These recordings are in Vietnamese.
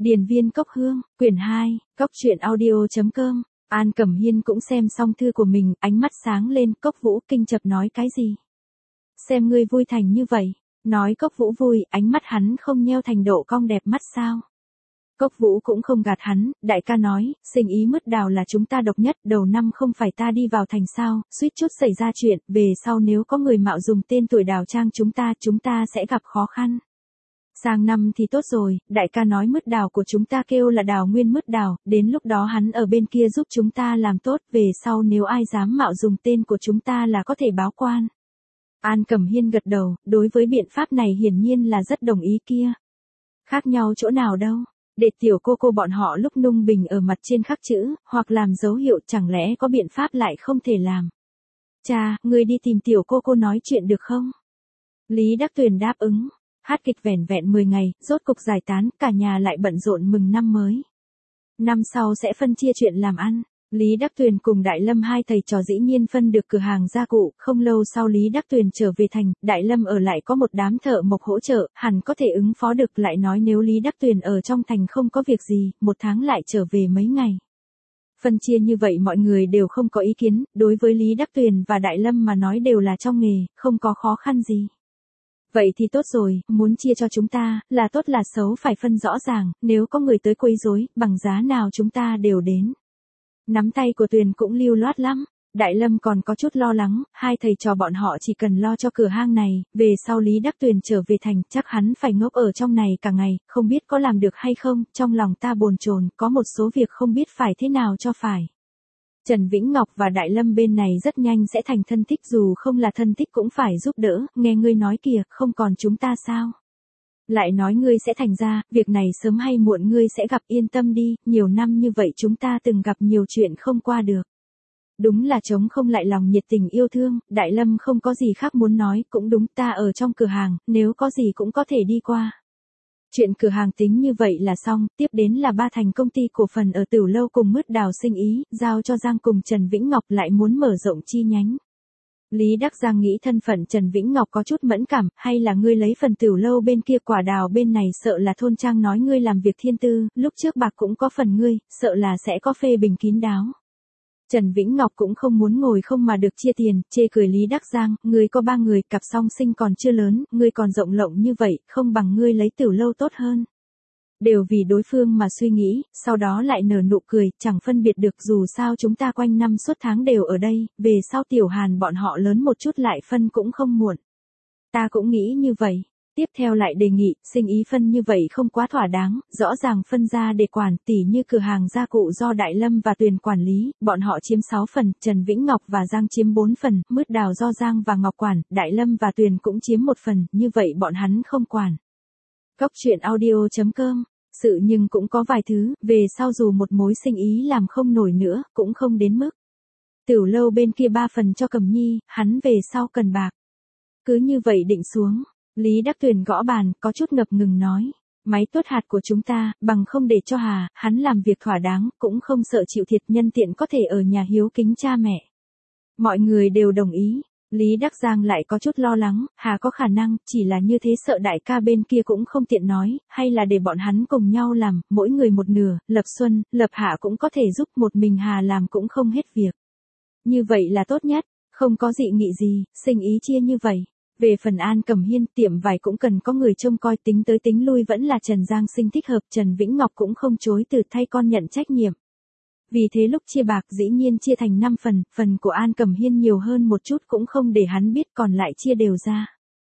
Điền viên cốc hương, quyển 2, cốc truyện audio.com. An Cẩm Hiên cũng xem xong thư của mình, ánh mắt sáng lên. Cốc Vũ kinh chập nói cái gì? Xem ngươi vui thành như vậy. Nói Cốc Vũ vui, ánh mắt hắn không nheo thành độ cong đẹp mắt sao? Cốc Vũ cũng không gạt hắn, đại ca nói, sinh ý mứt đào là chúng ta độc nhất, đầu năm không phải ta đi vào thành sao, suýt chút xảy ra chuyện, về sau nếu có người mạo dùng tên tuổi đào trang chúng ta sẽ gặp khó khăn. Sang năm thì tốt rồi, đại ca nói mứt đào của chúng ta kêu là đào nguyên mứt đào, đến lúc đó hắn ở bên kia giúp chúng ta làm tốt, về sau nếu ai dám mạo dùng tên của chúng ta là có thể báo quan. An Cẩm Hiên gật đầu, đối với biện pháp này hiển nhiên là rất đồng ý kia. Khác nhau chỗ nào đâu? Để tiểu cô bọn họ lúc nung bình ở mặt trên khắc chữ, hoặc làm dấu hiệu, chẳng lẽ có biện pháp lại không thể làm. Cha, ngươi đi tìm tiểu cô nói chuyện được không? Lý Đắc Tuyền đáp ứng. Hát kịch vẻn vẹn 10 ngày, rốt cục giải tán, cả nhà lại bận rộn mừng năm mới. Năm sau sẽ phân chia chuyện làm ăn. Lý Đắc Tuyền cùng Đại Lâm hai thầy trò dĩ nhiên phân được cửa hàng gia cụ, không lâu sau Lý Đắc Tuyền trở về thành, Đại Lâm ở lại có một đám thợ mộc hỗ trợ, hẳn có thể ứng phó được, lại nói nếu Lý Đắc Tuyền ở trong thành không có việc gì, một tháng lại trở về mấy ngày. Phân chia như vậy mọi người đều không có ý kiến, đối với Lý Đắc Tuyền và Đại Lâm mà nói đều là trong nghề, không có khó khăn gì. Vậy thì tốt rồi, muốn chia cho chúng ta, là tốt là xấu phải phân rõ ràng, nếu có người tới quấy rối, bằng giá nào chúng ta đều đến. Nắm tay của Tuyền cũng lưu loát lắm. Đại Lâm còn có chút lo lắng, hai thầy trò bọn họ chỉ cần lo cho cửa hang này, về sau Lý Đắc Tuyền trở về thành, chắc hắn phải ngốc ở trong này cả ngày, không biết có làm được hay không, trong lòng ta bồn chồn, có một số việc không biết phải thế nào cho phải. Trần Vĩnh Ngọc và Đại Lâm bên này rất nhanh sẽ thành thân thích, dù không là thân thích cũng phải giúp đỡ, nghe ngươi nói kìa, không còn chúng ta sao? Lại nói ngươi sẽ thành ra, việc này sớm hay muộn ngươi sẽ gặp, yên tâm đi, nhiều năm như vậy chúng ta từng gặp nhiều chuyện không qua được. Đúng là trống không lại lòng nhiệt tình yêu thương, Đại Lâm không có gì khác muốn nói, cũng đúng, ta ở trong cửa hàng, nếu có gì cũng có thể đi qua. Chuyện cửa hàng tính như vậy là xong, tiếp đến là ba thành công ty cổ phần ở Tửu Lâu cùng mứt đào sinh ý, giao cho Giang cùng Trần Vĩnh Ngọc, lại muốn mở rộng chi nhánh. Lý Đắc Giang nghĩ thân phận Trần Vĩnh Ngọc có chút mẫn cảm, hay là ngươi lấy phần Tửu Lâu bên kia, quả đào bên này sợ là thôn trang nói ngươi làm việc thiên tư, lúc trước bạc cũng có phần ngươi, sợ là sẽ có phê bình kín đáo. Trần Vĩnh Ngọc cũng không muốn ngồi không mà được chia tiền, chê cười Lý Đắc Giang, ngươi có 3 người, cặp song sinh còn chưa lớn, ngươi còn rộng lộng như vậy, không bằng ngươi lấy Tửu Lâu tốt hơn. Đều vì đối phương mà suy nghĩ, sau đó lại nở nụ cười, chẳng phân biệt được, dù sao chúng ta quanh năm suốt tháng đều ở đây, về sau Tiểu Hàn bọn họ lớn một chút lại phân cũng không muộn. Ta cũng nghĩ như vậy. Tiếp theo lại đề nghị, sinh ý phân như vậy không quá thỏa đáng, rõ ràng phân ra để quản, tỉ như cửa hàng gia cụ do Đại Lâm và Tuyền quản lý, bọn họ chiếm 6 phần, Trần Vĩnh Ngọc và Giang chiếm 4 phần, mứt đào do Giang và Ngọc quản, Đại Lâm và Tuyền cũng chiếm 1 phần, như vậy bọn hắn không quản. Cốc truyện audio.com. Sự nhưng cũng có vài thứ, về sau dù một mối sinh ý làm không nổi nữa, cũng không đến mức. Tửu Lâu bên kia 3 phần cho Cẩm Nhi, hắn về sau cần bạc. Cứ như vậy định xuống. Lý Đắc Tuyền gõ bàn, có chút ngập ngừng nói. Máy tuốt hạt của chúng ta, bằng không để cho Hà, hắn làm việc thỏa đáng, cũng không sợ chịu thiệt, nhân tiện có thể ở nhà hiếu kính cha mẹ. Mọi người đều đồng ý. Lý Đắc Giang lại có chút lo lắng, Hà có khả năng, chỉ là như thế sợ đại ca bên kia cũng không tiện nói, hay là để bọn hắn cùng nhau làm, mỗi người một nửa, Lập Xuân, Lập Hạ cũng có thể giúp, một mình Hà làm cũng không hết việc. Như vậy là tốt nhất, không có dị nghị gì, sinh ý chia như vậy. Về phần An Cẩm Hiên, tiệm vải cũng cần có người trông coi, tính tới tính lui vẫn là Trần Giang Sinh thích hợp, Trần Vĩnh Ngọc cũng không chối từ thay con nhận trách nhiệm. Vì thế lúc chia bạc dĩ nhiên chia thành 5 phần, phần của An Cẩm Hiên nhiều hơn một chút cũng không để hắn biết, còn lại chia đều ra.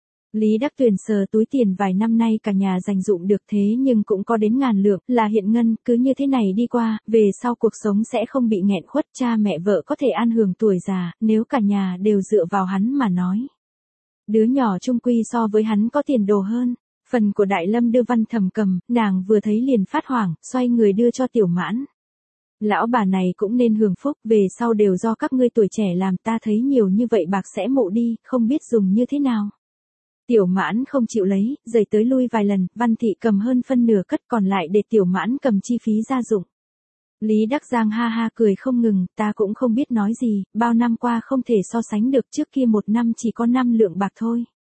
Lý Đắc Tuyền sờ túi tiền vài năm nay cả nhà dành dụm được, thế nhưng cũng có đến ngàn lượng, là hiện ngân, cứ như thế này đi qua, về sau cuộc sống sẽ không bị nghẹn khuất, cha mẹ vợ có thể an hưởng tuổi già, nếu cả nhà đều dựa vào hắn mà nói. Đứa nhỏ trung quy so với hắn có tiền đồ hơn. Phần của Đại Lâm đưa Văn Thầm cầm, nàng vừa thấy liền phát hoảng, xoay người đưa cho Tiểu Mãn. Lão bà này cũng nên hưởng phúc, về sau đều do các ngươi tuổi trẻ làm, ta thấy nhiều như vậy bạc sẽ mụ đi, không biết dùng như thế nào. Tiểu Mãn không chịu lấy, giày tới lui vài lần, Văn Thị cầm hơn phân nửa cất, còn lại để Tiểu Mãn cầm chi phí gia dụng. Lý Đắc Giang ha ha cười không ngừng, ta cũng không biết nói gì, bao năm qua không thể so sánh được, trước kia một năm chỉ có 5 lượng bạc thôi.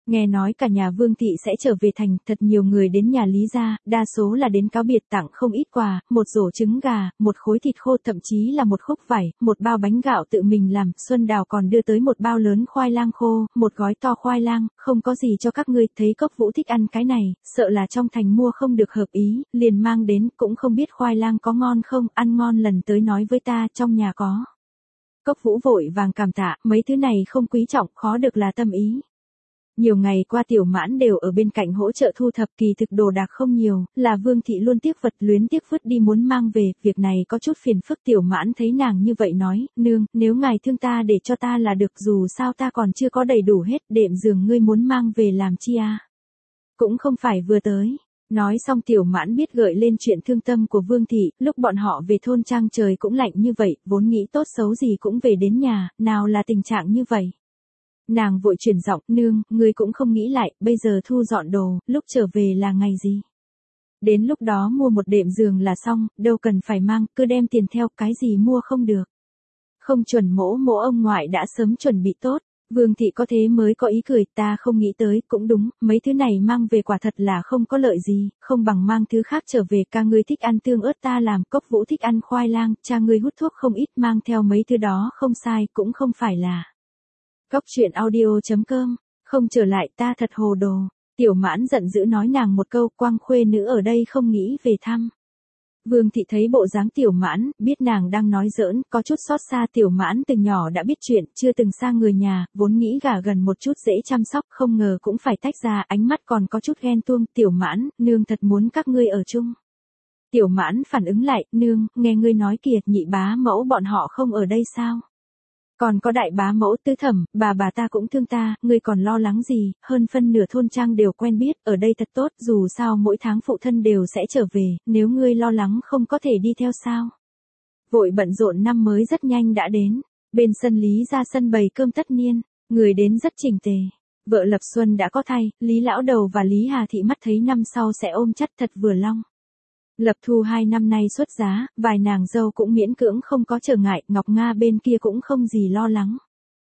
Nghe nói cả nhà Vương thị sẽ trở về thành, thật nhiều người đến nhà Lý gia, đa số là đến cáo biệt tặng không ít quà, một rổ trứng gà, một khối thịt khô, thậm chí là một khúc vải, một bao bánh gạo tự mình làm, Xuân Đào còn đưa tới một bao lớn khoai lang khô, một gói to khoai lang, không có gì cho các ngươi, thấy Cốc Vũ thích ăn cái này, sợ là trong thành mua không được hợp ý, liền mang đến, cũng không biết khoai lang có ngon không, ăn ngon lần tới nói với ta, trong nhà có. Cốc Vũ vội vàng cảm tạ, mấy thứ này không quý trọng, khó được là tâm ý. Nhiều ngày qua Tiểu Mãn đều ở bên cạnh hỗ trợ thu thập, kỳ thực đồ đạc không nhiều, là Vương thị luôn tiếc vật luyến tiếc vứt đi muốn mang về, việc này có chút phiền phức. Tiểu Mãn thấy nàng như vậy nói, nương, nếu ngài thương ta để cho ta là được, dù sao ta còn chưa có đầy đủ hết, đệm giường ngươi muốn mang về làm chi à? Cũng không phải vừa tới. Nói xong Tiểu Mãn biết gợi lên chuyện thương tâm của Vương thị, lúc bọn họ về thôn trang trời cũng lạnh như vậy, vốn nghĩ tốt xấu gì cũng về đến nhà, nào là tình trạng như vậy. Nàng vội chuyển giọng, nương, ngươi cũng không nghĩ lại, bây giờ thu dọn đồ, lúc trở về là ngày gì? Đến lúc đó mua một đệm giường là xong, đâu cần phải mang, cứ đem tiền theo, cái gì mua không được. Không chuẩn mỗ ông ngoại đã sớm chuẩn bị tốt, Vương thị có thế mới có ý cười, ta không nghĩ tới, cũng đúng, mấy thứ này mang về quả thật là không có lợi gì, không bằng mang thứ khác trở về, ca ngươi thích ăn tương ớt ta làm, Cốc Vũ thích ăn khoai lang, cha ngươi hút thuốc không ít, mang theo mấy thứ đó không sai, cũng không phải là. Cốc truyện audio.com, không trở lại ta thật hồ đồ. Tiểu Mãn giận dữ nói nàng một câu, Quang khuê nữ ở đây không nghĩ về thăm. Vương thị thấy bộ dáng Tiểu Mãn, biết nàng đang nói giỡn, có chút xót xa. Tiểu Mãn từ nhỏ đã biết chuyện, chưa từng xa người nhà, vốn nghĩ gả gần một chút dễ chăm sóc, không ngờ cũng phải tách ra, ánh mắt còn có chút ghen tuông. Tiểu Mãn, nương thật muốn các ngươi ở chung. Tiểu Mãn phản ứng lại, nương, nghe ngươi nói kìa, nhị bá mẫu bọn họ không ở đây sao? Còn có đại bá mẫu tứ thẩm, bà ta cũng thương ta, ngươi còn lo lắng gì, hơn phân nửa thôn trang đều quen biết, ở đây thật tốt, dù sao mỗi tháng phụ thân đều sẽ trở về, nếu ngươi lo lắng không có thể đi theo sao. Vội bận rộn năm mới rất nhanh đã đến, bên sân Lý ra sân bày cơm tất niên, người đến rất chỉnh tề. Vợ Lập Xuân đã có thai, Lý Lão Đầu và Lý Hà Thị mắt thấy năm sau sẽ ôm chắt thật vừa long. Lập Thu 2 năm nay xuất giá, vài nàng dâu cũng miễn cưỡng không có trở ngại, Ngọc Nga bên kia cũng không gì lo lắng.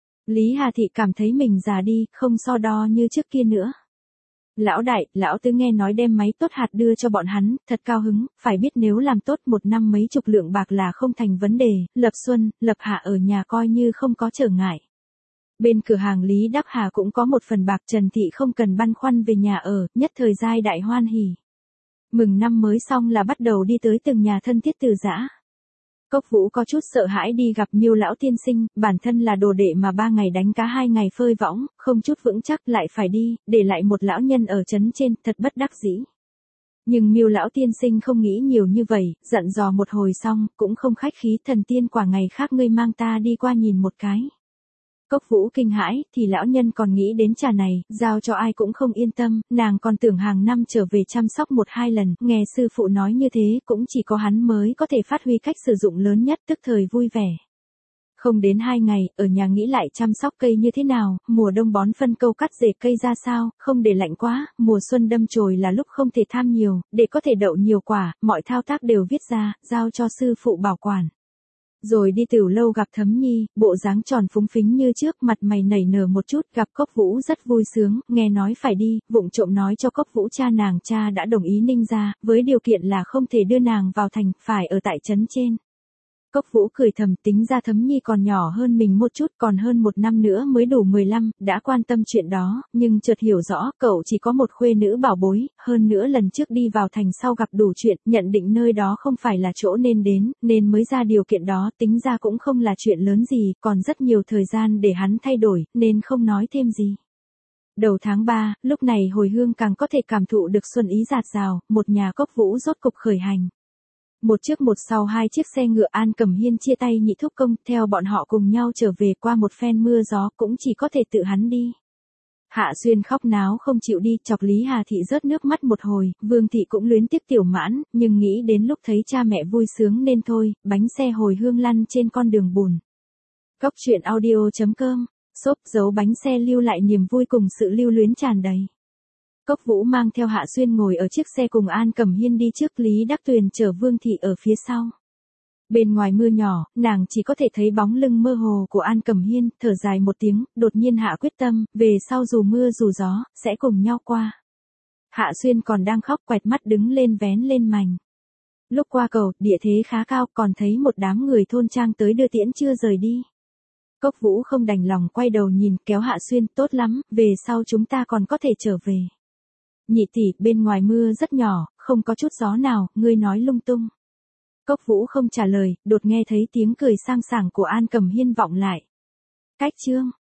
Lý Hà Thị cảm thấy mình già đi, không so đo như trước kia nữa. Lão đại, lão tứ nghe nói đem máy tốt hạt đưa cho bọn hắn, thật cao hứng, phải biết nếu làm tốt một năm mấy chục lượng bạc là không thành vấn đề, Lập Xuân, Lập Hạ ở nhà coi như không có trở ngại. Bên cửa hàng Lý Đắc Hà cũng có một phần bạc, Trần Thị không cần băn khoăn về nhà ở, nhất thời giai đại hoan hỉ. Mừng năm mới xong là bắt đầu đi tới từng nhà thân thiết từ giã. Cốc Vũ có chút sợ hãi đi gặp Miêu lão tiên sinh, bản thân là đồ đệ mà 3 ngày đánh cá 2 ngày phơi võng, không chút vững chắc lại phải đi, để lại một lão nhân ở trấn trên, thật bất đắc dĩ. Nhưng Miêu lão tiên sinh không nghĩ nhiều như vậy, dặn dò một hồi xong, cũng không khách khí, thần tiên quả ngày khác ngươi mang ta đi qua nhìn một cái. Cốc Vũ kinh hãi, thì lão nhân còn nghĩ đến trà này, giao cho ai cũng không yên tâm, nàng còn tưởng hàng năm trở về chăm sóc 1-2 lần, nghe sư phụ nói như thế, cũng chỉ có hắn mới có thể phát huy cách sử dụng lớn nhất, tức thời vui vẻ. Không đến 2 ngày, ở nhà nghĩ lại chăm sóc cây như thế nào, mùa đông bón phân câu cắt rễ cây ra sao, không để lạnh quá, mùa xuân đâm chồi là lúc không thể tham nhiều, để có thể đậu nhiều quả, mọi thao tác đều viết ra, giao cho sư phụ bảo quản. Rồi đi Tiểu Lâu gặp Thấm Nhi, bộ dáng tròn phúng phính như trước, mặt mày nảy nở một chút, gặp Cốc Vũ rất vui sướng, nghe nói phải đi, vụng trộm nói cho Cốc Vũ cha nàng cha đã đồng ý Ninh ra, với điều kiện là không thể đưa nàng vào thành, phải ở tại trấn trên. Cốc Vũ cười thầm, tính ra Thấm Nhi còn nhỏ hơn mình một chút, còn hơn 1 năm nữa mới đủ 15, đã quan tâm chuyện đó, nhưng chợt hiểu rõ, cậu chỉ có một khuê nữ bảo bối, hơn nữa lần trước đi vào thành sau gặp đủ chuyện, nhận định nơi đó không phải là chỗ nên đến, nên mới ra điều kiện đó, tính ra cũng không là chuyện lớn gì, còn rất nhiều thời gian để hắn thay đổi, nên không nói thêm gì. Đầu tháng 3, lúc này hồi hương càng có thể cảm thụ được xuân ý dạt dào, một nhà Cốc Vũ rốt cục khởi hành. Một trước một sau 2 chiếc xe ngựa, An Cẩm Hiên chia tay Nhị Thúc Công, theo bọn họ cùng nhau trở về, qua một phen mưa gió cũng chỉ có thể tự hắn đi. Hạ Xuyên khóc náo không chịu đi, chọc Lý Hà Thị rớt nước mắt một hồi, Vương Thị cũng luyến tiếc Tiểu Mãn, nhưng nghĩ đến lúc thấy cha mẹ vui sướng nên thôi, bánh xe hồi hương lăn trên con đường bùn. Cốc truyện audio.com, xốp dấu bánh xe lưu lại niềm vui cùng sự lưu luyến tràn đầy. Cốc Vũ mang theo Hạ Xuyên ngồi ở chiếc xe cùng An Cẩm Hiên đi trước, Lý Đắc Tuyền chở Vương Thị ở phía sau. Bên ngoài mưa nhỏ, nàng chỉ có thể thấy bóng lưng mơ hồ của An Cẩm Hiên, thở dài một tiếng, đột nhiên hạ quyết tâm, về sau dù mưa dù gió, sẽ cùng nhau qua. Hạ Xuyên còn đang khóc quẹt mắt đứng lên vén lên mành. Lúc qua cầu, địa thế khá cao, còn thấy một đám người thôn trang tới đưa tiễn chưa rời đi. Cốc Vũ không đành lòng quay đầu nhìn, kéo Hạ Xuyên, tốt lắm, về sau chúng ta còn có thể trở về. Nhị tỷ, bên ngoài mưa rất nhỏ, không có chút gió nào, ngươi nói lung tung. Cốc Vũ không trả lời, đột nghe thấy tiếng cười sang sảng của An Cẩm Hiên vọng lại. Cách chương